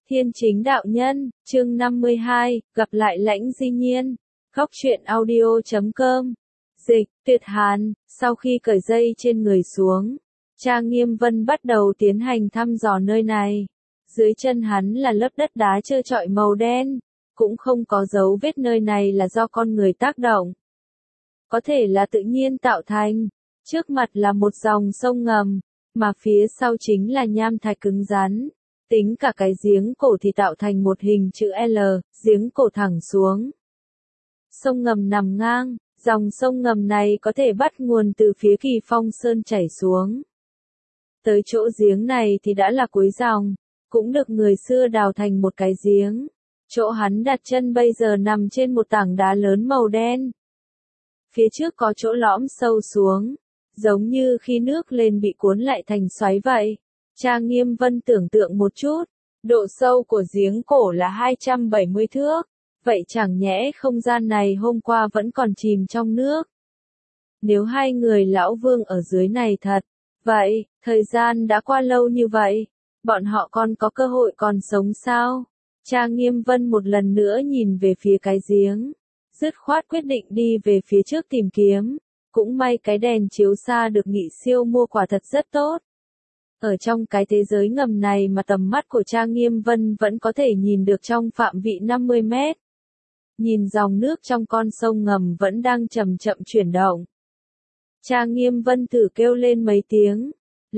Thiên Chính Đạo Nhân, chương 52, gặp lại Lãnh Di Nhiên. Góc truyện audio.com. Dịch, Tuyệt Hàn, sau khi cởi dây trên người xuống, Trang Nghiêm Vân bắt đầu tiến hành thăm dò nơi này. Dưới chân hắn là lớp đất đá trơ trọi màu đen, cũng không có dấu vết nơi này là do con người tác động. Có thể là tự nhiên tạo thành. Trước mặt là một dòng sông ngầm, mà phía sau chính là nham thạch cứng rắn. Tính cả cái giếng cổ thì tạo thành một hình chữ L, giếng cổ thẳng xuống. Sông ngầm nằm ngang, dòng sông ngầm này có thể bắt nguồn từ phía Kỳ Phong Sơn chảy xuống. Tới chỗ giếng này thì đã là cuối dòng, cũng được người xưa đào thành một cái giếng. Chỗ hắn đặt chân bây giờ nằm trên một tảng đá lớn màu đen. Phía trước có chỗ lõm sâu xuống, giống như khi nước lên bị cuốn lại thành xoáy vậy. Trang Nghiêm Vân tưởng tượng một chút, độ sâu của giếng cổ là 270 thước, vậy chẳng nhẽ không gian này hôm qua vẫn còn chìm trong nước. Nếu hai người lão vương ở dưới này thật, vậy, thời gian đã qua lâu như vậy, bọn họ còn có cơ hội còn sống sao? Trang Nghiêm Vân một lần nữa nhìn về phía cái giếng, dứt khoát quyết định đi về phía trước tìm kiếm, cũng may cái đèn chiếu xa được Nghị Siêu mua quả thật rất tốt. Ở trong cái thế giới ngầm này mà tầm mắt của Trang Nghiêm Vân vẫn có thể nhìn được trong phạm vị 50 mét. Nhìn dòng nước trong con sông ngầm vẫn đang chậm chậm chuyển động. Trang Nghiêm Vân thử kêu lên mấy tiếng.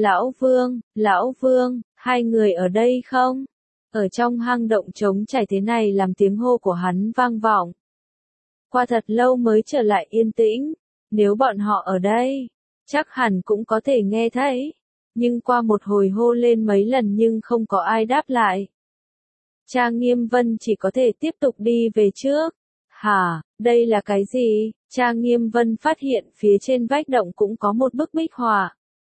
Lão Vương, hai người ở đây không? Ở trong hang động trống trải thế này làm tiếng hô của hắn vang vọng. Qua thật lâu mới trở lại yên tĩnh, nếu bọn họ ở đây, chắc hẳn cũng có thể nghe thấy. Nhưng qua một hồi hô lên mấy lần nhưng không có ai đáp lại. Trang Nghiêm Vân chỉ có thể tiếp tục đi về trước. Hả, đây là cái gì? Trang Nghiêm Vân phát hiện phía trên vách động cũng có một bức bích họa.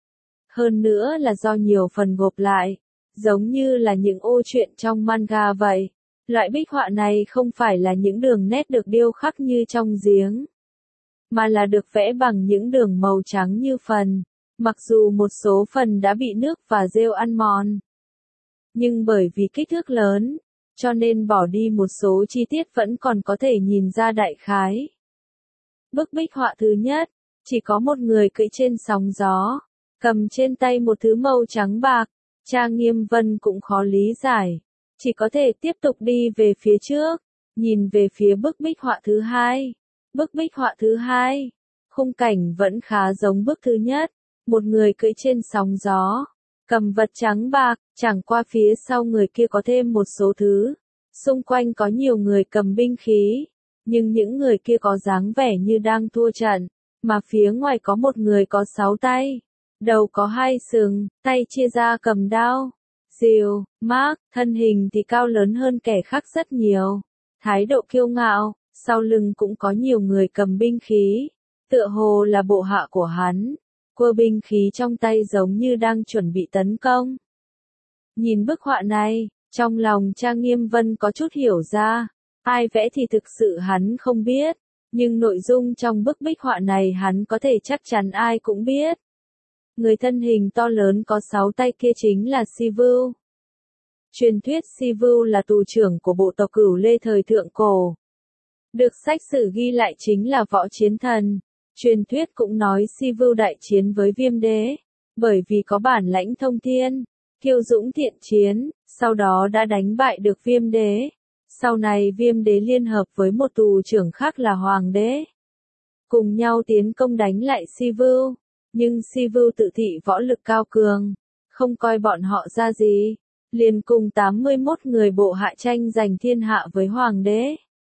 Hơn nữa là do nhiều phần gộp lại, giống như là những ô truyện trong manga vậy. Loại bích họa này không phải là những đường nét được điêu khắc như trong giếng, mà là được vẽ bằng những đường màu trắng như phần. Mặc dù một số phần đã bị nước và rêu ăn mòn, nhưng bởi vì kích thước lớn, cho nên bỏ đi một số chi tiết vẫn còn có thể nhìn ra đại khái. Bức bích họa thứ nhất, chỉ có một người cưỡi trên sóng gió, cầm trên tay một thứ màu trắng bạc. Trang Nghiêm Vân cũng khó lý giải, chỉ có thể tiếp tục đi về phía trước, nhìn về phía bức bích họa thứ hai. Bức bích họa thứ hai, khung cảnh vẫn khá giống bức thứ nhất. Một người cưỡi trên sóng gió, cầm vật trắng bạc, chẳng qua phía sau người kia có thêm một số thứ. Xung quanh có nhiều người cầm binh khí, nhưng những người kia có dáng vẻ như đang thua trận, mà phía ngoài có một người có 6 tay, đầu có 2 sừng, tay chia ra cầm đao, rìu, mác, thân hình thì cao lớn hơn kẻ khác rất nhiều, thái độ kiêu ngạo, sau lưng cũng có nhiều người cầm binh khí, tựa hồ là bộ hạ của hắn. Quơ binh khí trong tay giống như đang chuẩn bị tấn công. Nhìn bức họa này, trong lòng Trang Nghiêm Vân có chút hiểu ra, ai vẽ thì thực sự hắn không biết, nhưng nội dung trong bức bích họa này hắn có thể chắc chắn ai cũng biết. Người thân hình to lớn có 6 tay kia chính là Sivu. Truyền thuyết Sivu là tù trưởng của bộ tộc Cửu Lê thời thượng cổ. Được sách sử ghi lại chính là võ chiến thần. Truyền thuyết cũng nói Sivu đại chiến với Viêm Đế, bởi vì có bản lãnh thông thiên, kiêu dũng thiện chiến, sau đó đã đánh bại được Viêm Đế. Sau này Viêm Đế liên hợp với một tù trưởng khác là Hoàng Đế, cùng nhau tiến công đánh lại Sivu, nhưng Sivu tự thị võ lực cao cường, không coi bọn họ ra gì, liền cùng 81 người bộ hạ tranh giành thiên hạ với Hoàng Đế.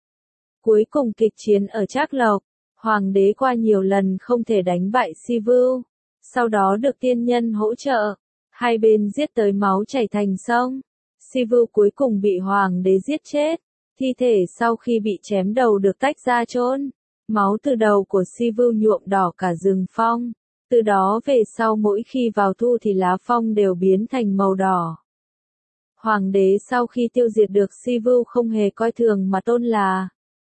Cuối cùng kịch chiến ở Trác Lộc, Hoàng Đế qua nhiều lần không thể đánh bại Sivu, sau đó được tiên nhân hỗ trợ, hai bên giết tới máu chảy thành sông. Sivu cuối cùng bị Hoàng Đế giết chết, thi thể sau khi bị chém đầu được tách ra chôn, máu từ đầu của Sivu nhuộm đỏ cả rừng phong, từ đó về sau mỗi khi vào thu thì lá phong đều biến thành màu đỏ. Hoàng Đế sau khi tiêu diệt được Sivu không hề coi thường mà tôn là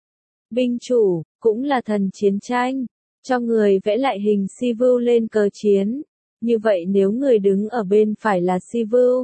binh chủ, cũng là thần chiến tranh, cho người vẽ lại hình Sivu lên cờ chiến. Như vậy nếu người đứng ở bên phải là Sivu,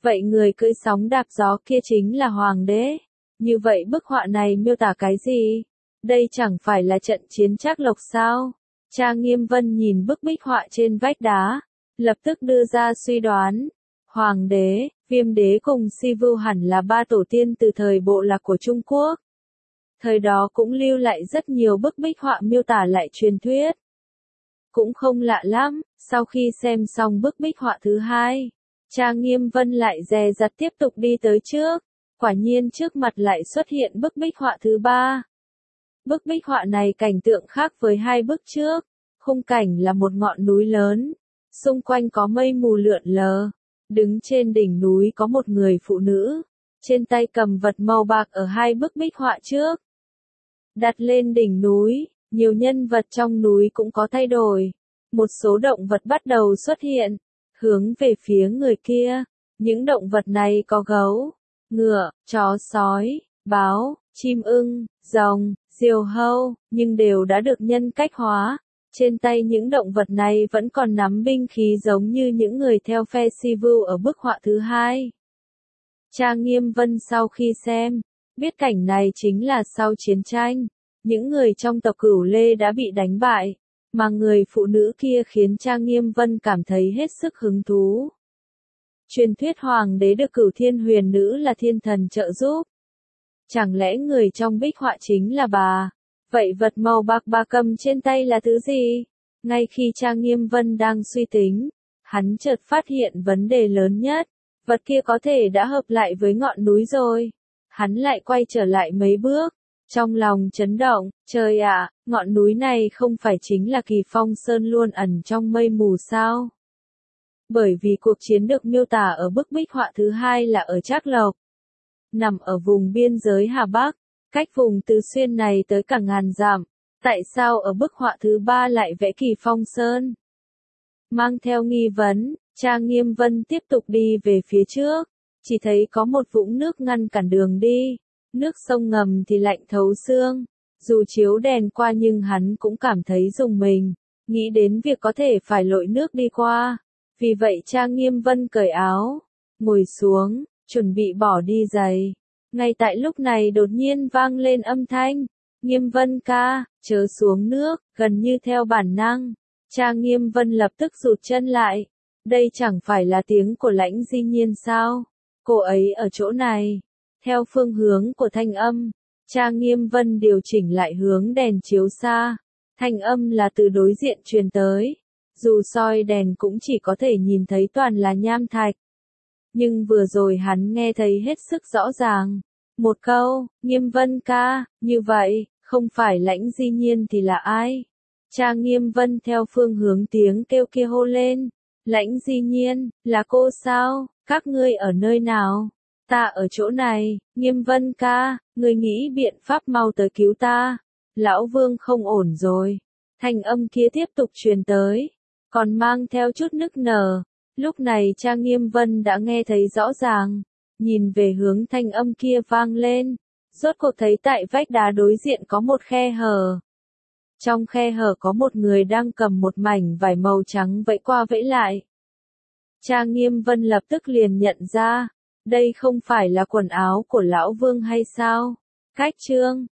Vậy người cưỡi sóng đạp gió kia chính là hoàng đế. Như vậy bức họa này miêu tả cái gì? Đây chẳng phải là trận chiến Trác Lộc sao? Trang Nghiêm Vân nhìn bức bích họa trên vách đá, lập tức đưa ra suy đoán. Hoàng đế, Viêm đế cùng Si Vưu hẳn là ba tổ tiên từ thời bộ lạc của Trung Quốc. Thời đó cũng lưu lại rất nhiều bức bích họa miêu tả lại truyền thuyết. Cũng không lạ lắm, sau khi xem xong bức bích họa thứ hai, Trang Nghiêm Vân lại dè dặt tiếp tục đi tới trước. Quả nhiên trước mặt lại xuất hiện bức bích họa thứ ba. Bức bích họa này cảnh tượng khác với hai bức trước. Khung cảnh là một ngọn núi lớn, xung quanh có mây mù lượn lờ. Đứng trên đỉnh núi có một người phụ nữ, trên tay cầm vật màu bạc ở hai bức bích họa trước. Đặt lên đỉnh núi, nhiều nhân vật trong núi cũng có thay đổi. Một số động vật bắt đầu xuất hiện, hướng về phía người kia. Những động vật này có gấu, ngựa, chó sói, báo, chim ưng, rồng, diều hâu, nhưng đều đã được nhân cách hóa. Trên tay những động vật này vẫn còn nắm binh khí giống như những người theo phe Si Vưu ở bức họa thứ hai. Trang Nghiêm Vân sau khi xem, biết cảnh này chính là sau chiến tranh, những người trong tộc Cửu Lê đã bị đánh bại, mà người phụ nữ kia khiến Trang Nghiêm Vân cảm thấy hết sức hứng thú. Truyền thuyết hoàng đế được Cửu Thiên Huyền Nữ là thiên thần trợ giúp. Chẳng lẽ người trong bích họa chính là bà? Vậy vật màu bạc bà cầm trên tay là thứ gì? Ngay khi Trang Nghiêm Vân đang suy tính, hắn chợt phát hiện vấn đề lớn nhất. Vật kia có thể đã hợp lại với ngọn núi rồi. Hắn lại quay trở lại mấy bước. Trong lòng chấn động, trời ạ, ngọn núi này không phải chính là Kỳ Phong Sơn luôn ẩn trong mây mù sao? Bởi vì cuộc chiến được miêu tả ở bức bích họa thứ hai là ở Trác Lộc. Nằm ở vùng biên giới Hà Bắc, cách vùng Tứ Xuyên này tới cả ngàn dặm. Tại sao ở bức họa thứ ba lại vẽ Kỳ Phong Sơn? Mang theo nghi vấn, Trang Nghiêm Vân tiếp tục đi về phía trước. Chỉ thấy có một vũng nước ngăn cản đường đi. Nước sông ngầm thì lạnh thấu xương. Dù chiếu đèn qua nhưng hắn cũng cảm thấy rùng mình. Nghĩ đến việc có thể phải lội nước đi qua. Vì vậy Trang Nghiêm Vân cởi áo, ngồi xuống, chuẩn bị bỏ đi giày. Ngay tại lúc này đột nhiên vang lên âm thanh. Nghiêm Vân ca, chớ xuống nước, gần như theo bản năng. Trang Nghiêm Vân lập tức rụt chân lại. Đây chẳng phải là tiếng của Lãnh Di Nhiên sao? Cô ấy ở chỗ này. Theo phương hướng của thanh âm, Trang Nghiêm Vân điều chỉnh lại hướng đèn chiếu xa. Thanh âm là từ đối diện truyền tới. Dù soi đèn cũng chỉ có thể nhìn thấy toàn là nham thạch. Nhưng vừa rồi hắn nghe thấy hết sức rõ ràng. Một câu, Nghiêm Vân ca, như vậy, không phải Lãnh Di Nhiên thì là ai? Trang Nghiêm Vân theo phương hướng tiếng kêu kia hô lên. Lãnh Di Nhiên, là cô sao? Các ngươi ở nơi nào? Ta ở chỗ này, Nghiêm Vân ca, ngươi nghĩ biện pháp mau tới cứu ta. Lão Vương không ổn rồi. Thanh âm kia tiếp tục truyền tới, còn mang theo chút nức nở. Lúc này Trang Nghiêm Vân đã nghe thấy rõ ràng, nhìn về hướng thanh âm kia vang lên, rốt cuộc thấy tại vách đá đối diện có một khe hở. Trong khe hở có một người đang cầm một mảnh vải màu trắng vẫy qua vẫy lại. Trang Nghiêm Vân lập tức liền nhận ra, đây không phải là quần áo của Lão Vương hay sao? Cách chương